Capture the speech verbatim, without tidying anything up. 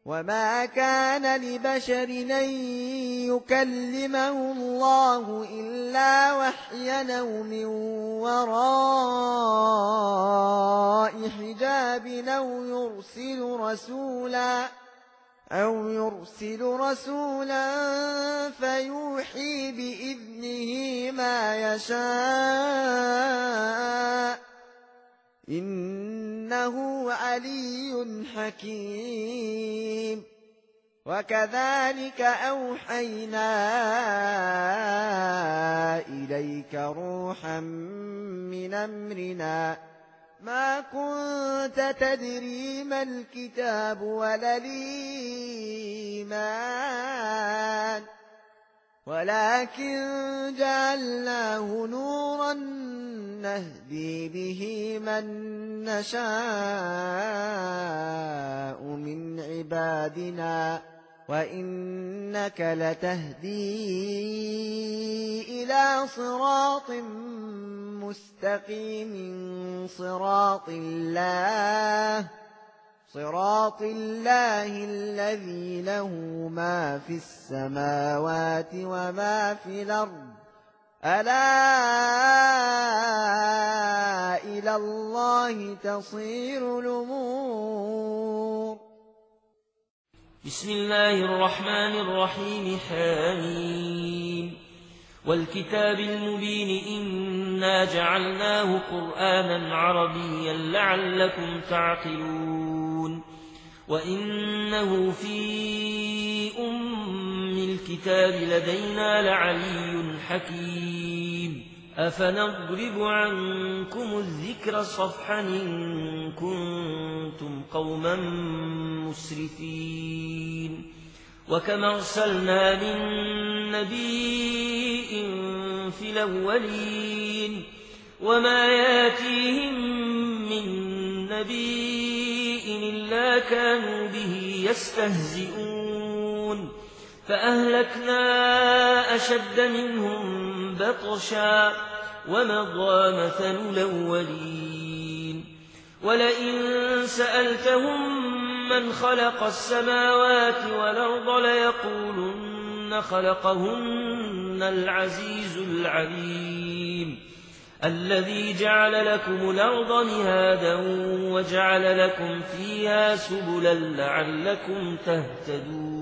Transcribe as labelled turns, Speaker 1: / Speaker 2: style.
Speaker 1: وما كان لبشر أن يكلمه الله إلا وحيا أو من وراء حجاب أو يرسل رسولا أو يرسل رسولا فيوحي بإذنه ما يشاء إنه علي حكيم. وكذلك أوحينا إليك روحا من أمرنا ما كنت تدري ما الكتاب ولا الإيمان ولكن جعلناه نورا نهدي به من نشاء من عبادنا وإنك لتهدي إلى صراط مستقيم صراط الله صراط الله الذي له ما في السماوات وما في الأرض ألا إلى الله تصير الأمور.
Speaker 2: بسم الله الرحمن الرحيم. حميم والكتاب المبين إنا جعلناه قرآنا عربيا لعلكم تعقلون وإنه في أم الكتاب لدينا لعلي حكيم. أفنضرب عنكم الذكر صفحا إن كنتم قوما مسرفين. وكما أرسلنا من نبي في الأولين وما ياتيهم من نبي إلا كانوا به يستهزئون فأهلكنا أشد منهم بطشا ومضى مثل الأولين. ولئن سألتهم من خلق السماوات والأرض ليقولن خلقهن العزيز العليم الذي جعل لكم الأرض مهادا وجعل لكم فيها سبلا لعلكم تهتدون.